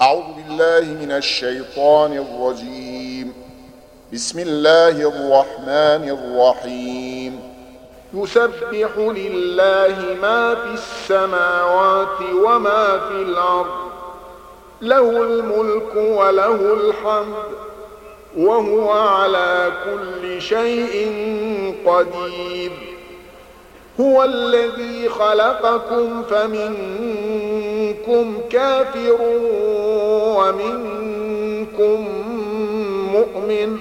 أعوذ بالله من الشيطان الرجيم. بسم الله الرحمن الرحيم. يسبح لله ما في السماوات وما في الأرض، له الملك وله الحمد، وهو على كل شيء قدير. هو الذي خلقكم فمنكم كافر ومنكم مؤمن،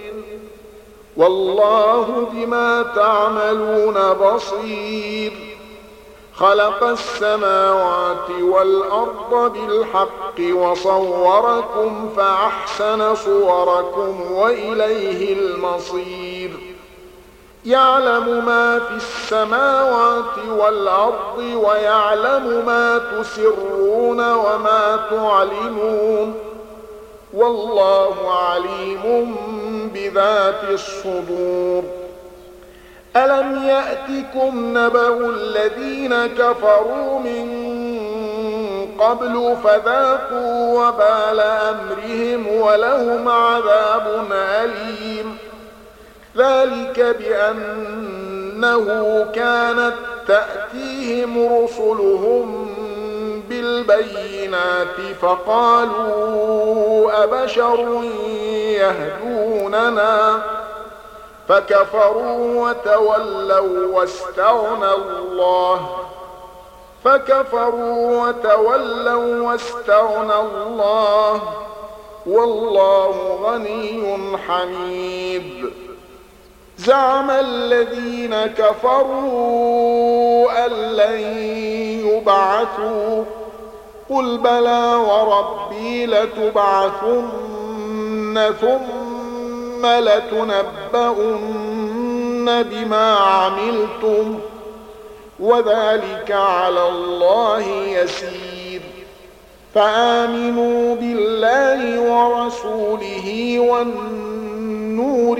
والله بما تعملون بصير. خلق السماوات والأرض بالحق وصوركم فأحسن صوركم وإليه المصير. يعلم ما في السماوات والأرض ويعلم ما تسرون وما تعلنون، والله عليم بذات الصدور. ألم يأتكم نبأ الذين كفروا من قبل فذاقوا وبال أمرهم ولهم عذاب أليم. ذلك بأنه كانت تأتيهم رسلهم بالبينات فقالوا أبشر يهدوننا، فكفروا وتولوا واستغنى الله، والله غني حميد. زعم الذين كفروا أن لن يبعثوا، قل بلى وربي لتبعثن ثم لتنبؤن بما عملتم، وذلك على الله يسير. فآمنوا بالله ورسوله والنور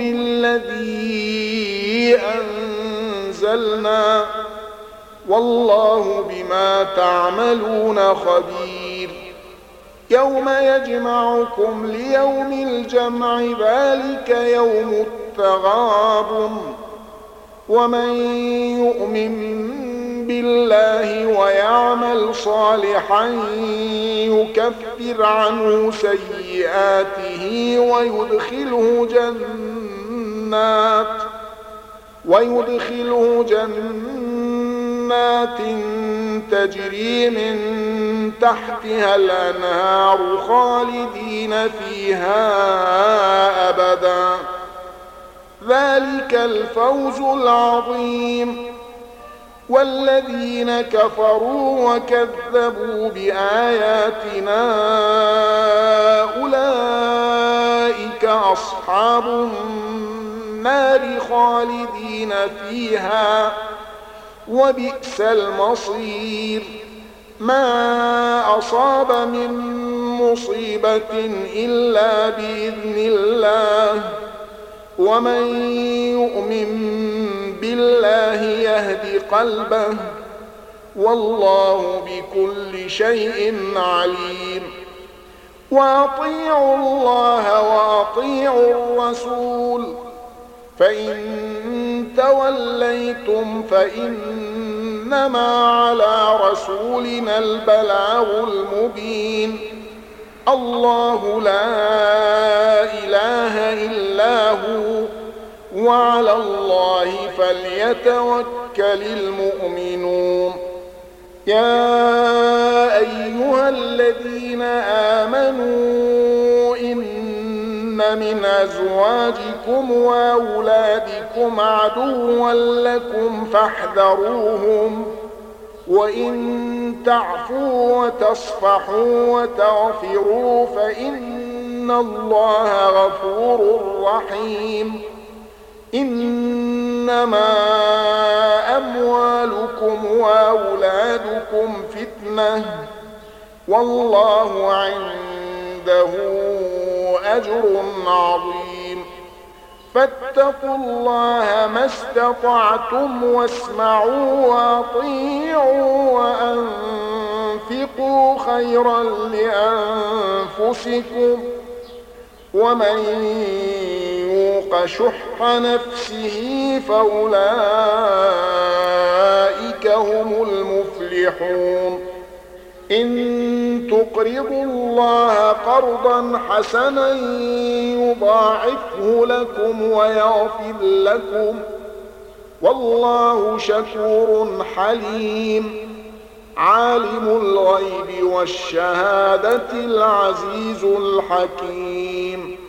الذي أنزلنا، والله بما تعملون خبير. يوم يجمعكم ليوم الجمع، ذلك يوم التغابن. ومن يؤمن بالله ويعمل صالحا يكفر عنه سيئاته ويدخله جنات تجري من تحتها الأنهار خالدين فيها أبدا، ذلك الفوز العظيم. والذين كفروا وكذبوا بآياتنا أولئك أصحاب النار خالدين فيها، وبئس المصير. ما أصاب من مصيبة إلا بإذن الله، ومن يؤمن بالله يهد قلبه، والله بكل شيء عليم. وأطيعوا الله وأطيعوا الرسول، فإن توليتم فإنما على رسولنا البلاغ المبين. الله لا إله إلا هو، وعلى الله فليتوكل المؤمنون. يا أيها الذين آمنوا إن من أزواجكم وأولادكم عدوا لكم فاحذروهم، وإن تعفوا وتصفحوا وتغفروا فإن الله غفور رحيم. إنما أموالكم وأولادكم فتنة، والله عنده أجر عظيم. فاتقوا الله ما استطعتم واسمعوا وأطيعوا وأنفقوا تبدوا خيرا لأنفسكم ومن يوق شح نفسه فأولئك هم المفلحون إن تقرضوا الله قرضا حسنا يضاعفه لكم ويغفر لكم والله شكور حليم عالم الغيب والشهادة العزيز الحكيم